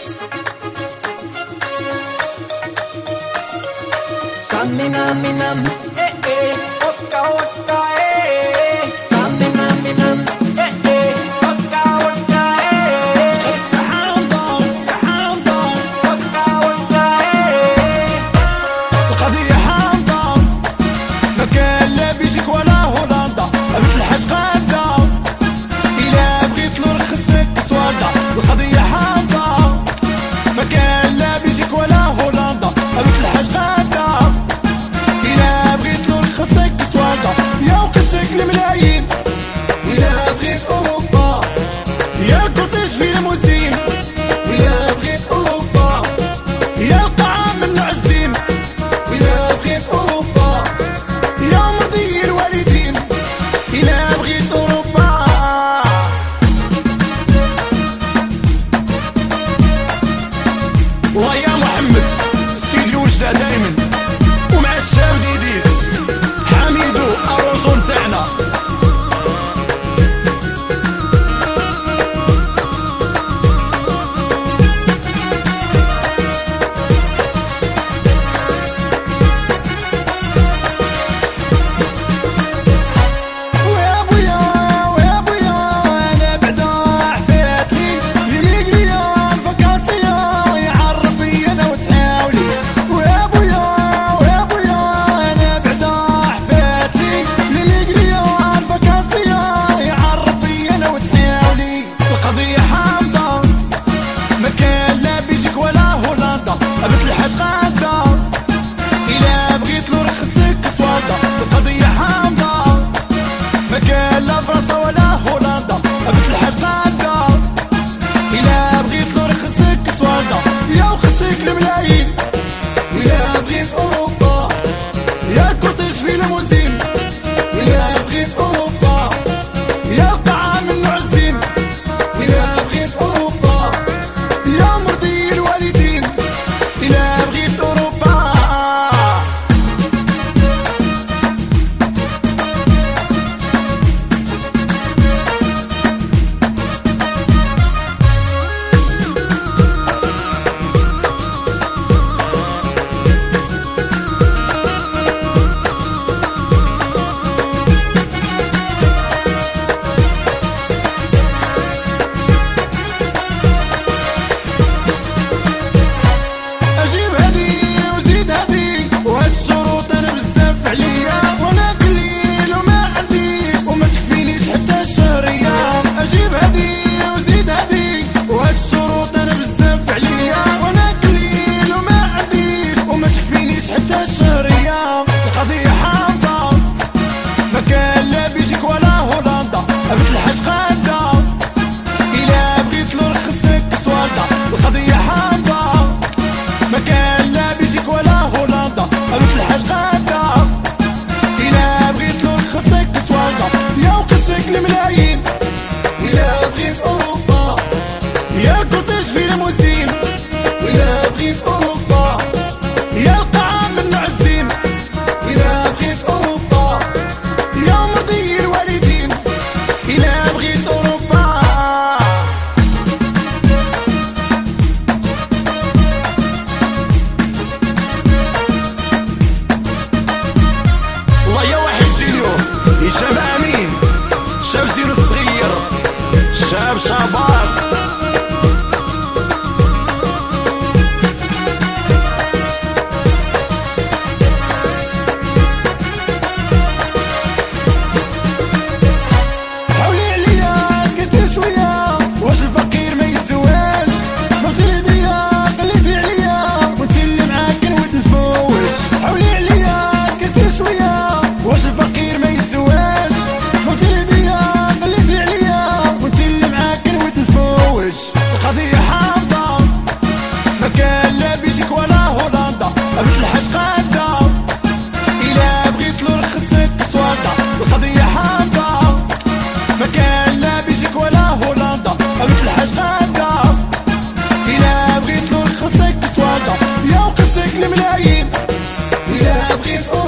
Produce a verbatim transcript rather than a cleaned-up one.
Samina minam, eh eh, waka waka eh. Samina minam, eh eh, waka waka eh. حامضة حامضة waka waka eh. القضية حامضة، ما كان لا بيجيك ولا هولندا، بنت الحاج قادة إلا بغيت له رخصك سوالدة. القضية حامضة، ما كان لا بيجيك ولا هولندا، بنت الحاج قادة إلا بغيت له رخصك سوالدة. يا وقصك الملايين إلا بغيت أوروبا، يا الكوتيج في الموسين إلا بغيت أوروبا، يا القاعة من عزين إلا بغيت أوروبا، يا مرضي الوالدين إلا بغيت أوروبا. ويا محمد سيدي وجدة دايما، ومع الشاب ديديس حميدو أروجو نتاعنا. بنت الحاج قادة إلا بغيت له رخصك سوالدة. القضية حامضة، ما كان لا فرنسا ولا هولندا، بنت الحاج قادة إلا بغيت له رخصك سوالدة. يا وخصك الملايين إلا بغيت أوروبا، يا الكورتيج في الموسين إلا بغيت أوروبا، يا القاعة من عزين إلا بغيت أوروبا، يا مرضي الوالدين إلا بغيت أوروبا. أجيب هدي وزيد هدي، وهاد الشروط أنا بزاف عليا، وأنا قليل وما عنديش وما تكفينيش حتى الشهرية. أجيب هدي وزيد هدي، وهاد الشروط أنا بزاف عليا، وأنا قليل وما عنديش وما تكفينيش حتى الشهرية. القضية حامضة، ما كان لا بيجيك ولا هولندا، بنت الحاج قادة إلا بغيت له رخصك سوالدة. القضية حامضة، ما كان لا بيجيك ولا هولندا، بنت الحاج قادة إلا بغيت له رخصك سوالدة. يا وقصك الملايين إلا بغيت أوروبا، يا الكورتيج في الموسين إلا بغيت أوروبا، يا القاعة من عزين إلا بغيت أوروبا، يا مرضي الوالدين إلا بغيت أوروبا. والله يا واحد جينيو، هشام امين، شاب زين الصغير، شاب شاباط. تحاولي عليا تكسر شوية، واش الفقير ما يسواش؟ فهمتي الهدية خليتي عليا، وانت اللي معاك كنوت نفوش. تحاولي عليا تكسر شوية، واش الفقير ما يسواش؟ فهمتي الهدية خليتي عليا، وانت اللي معاك كنوت نفوش. القضية حامضة، ما كان لا بيجيك ولا هولندا، بنت الحاج قادة إلا بغيت له رخصك سوالدة. القضية حامضة، ما كان لا بيجيك ولا هولندا، بنت الحاج قادة إلا بغيت له رخصك سوالدة. يا وقصك الملايين إلا بغيت